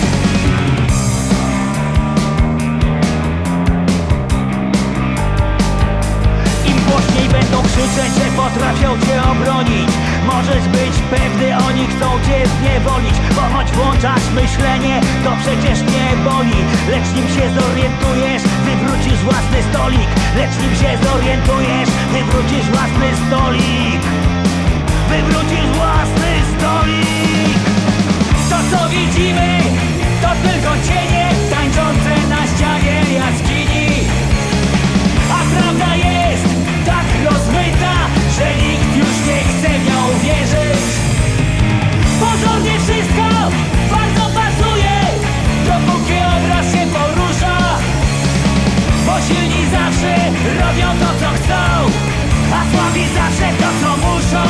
Głośniej będą krzyczeć, że potrafią cię obronić. Możesz być pewny, oni chcą cię zniewolić. Bo choć włączasz myślenie, to przecież nie boli. Lecz nim się zorientujesz, wywrócisz własny stolik. Lecz nim się zorientujesz, wywrócisz własny stolik. Wywrócisz własny stolik. To co widzimy, to tylko cienie tańczące na ścianie jaskini. A prawda jest tak rozmyta, że nikt już nie chce w nią wierzyć. Pozornie wszystko bardzo pasuje, dopóki obraz się porusza. Bo silni zawsze robią to co chcą, a słabi zawsze to co muszą.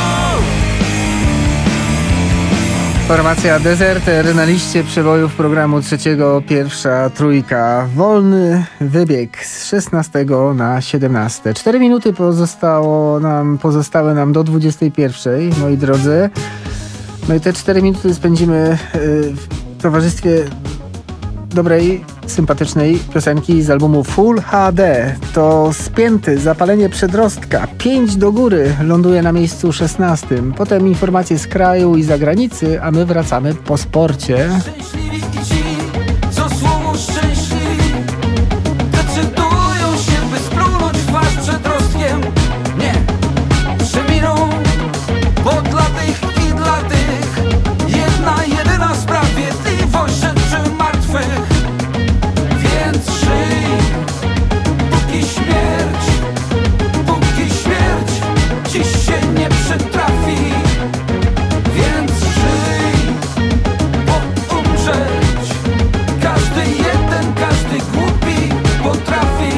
Formacja Deserter na liście przebojów programu trzeciego, pierwsza trójka. Wolny wybieg z szesnastego na siedemnaste. Cztery minuty pozostało nam, pozostały nam do dwudziestej pierwszej, moi drodzy. No i te cztery minuty spędzimy w towarzystwie dobrej, sympatycznej piosenki z albumu Full H D. To Spięty, Zapalenie Przedrostka. Pięć do góry ląduje na miejscu szesnastym. Potem informacje z kraju i zagranicy, a my wracamy po sporcie. Szczęśliwi i ci, co słowo szczęśliwi, decydują się, by splunąć w twarz przedrostkiem. Nie, przeminą, bo dla tych i dla tych jedna, jedyna sprawiedliwość rzeczy martwych. Więc żyj, póki śmierć, póki śmierć dziś się nie przytrafi. Więc żyj, bo umrzeć każdy jeden, każdy głupi potrafi.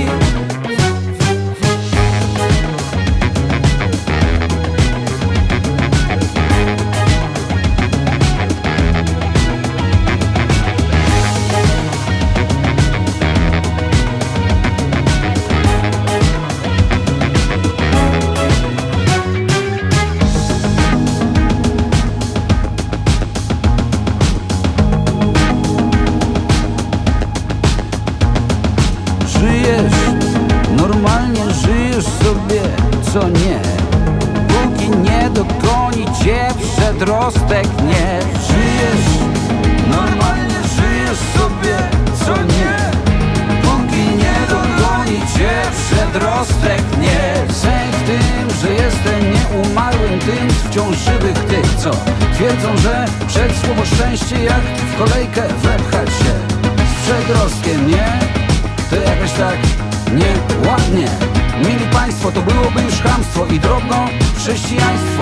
Żyjesz, normalnie żyjesz sobie, co nie. Póki nie dogoni cię przedrostek, nie. Żyjesz, normalnie żyjesz sobie, co nie. Póki nie dogoni cię przedrostek, nie. Sęk w tym, że jestem nieumarły. umarłym tym wciąż żywych tych, co twierdzą, że przed słowo szczęście jak w kolejkę wepchać się z przedrostkiem, nie? To jakoś tak nieładnie. Mili państwo, to byłoby już chamstwo i drobno chrześcijaństwo.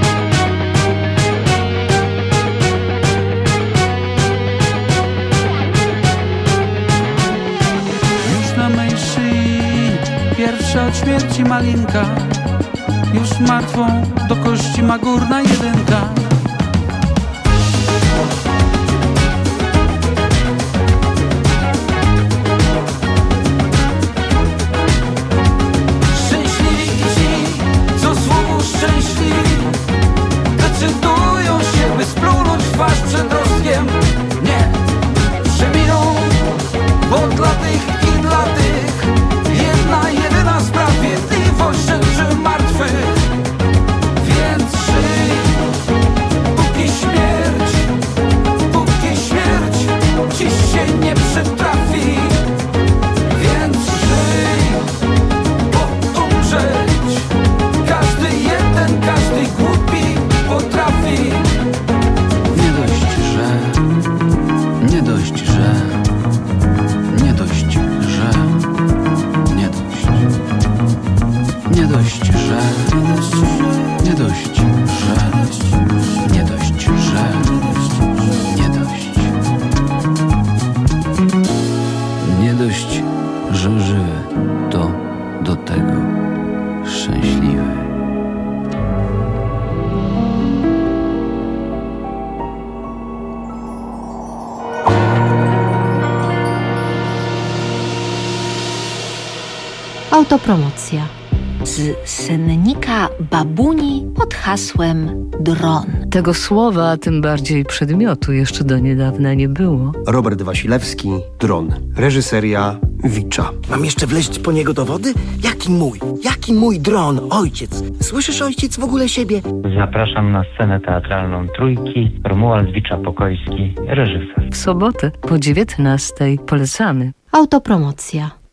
Już na mej szyi pierwsza od śmierci malinka, już martwą do kości ma górna jedynka. Szczęśliwi ci, co słowu szczęśliwi, decydują się, by splunąć w twarz przed rostkiem. Nie, przeminą, bo dla tych i dla tych jedna, jedyna sprawiedliwość rzeczy martwych. Więc żyj, póki śmierć, póki śmierć ci się nie przytrafi. Więc żyj, bo umrzeć każdy jeden, każdy głupi potrafi. Nie dość, że, nie dość, że, nie dość, że, nie dość, nie dość, że, nie dość, że, nie dość, że, nie dość, nie dość, że żywy, to do tego szczęśliwy. Autopromocja. Z sennika babuni pod hasłem dron. Tego słowa, a tym bardziej przedmiotu jeszcze do niedawna nie było. Robert Wasilewski, Dron. Reżyseria Wicza. Mam jeszcze wleźć po niego do wody? Jaki mój? Jaki mój dron? Ojciec. Słyszysz, ojciec, w ogóle siebie? Zapraszam na scenę teatralną Trójki. Romuald Wicza-Pokojski, reżyser. W sobotę po dziewiętnastej polecamy. Autopromocja.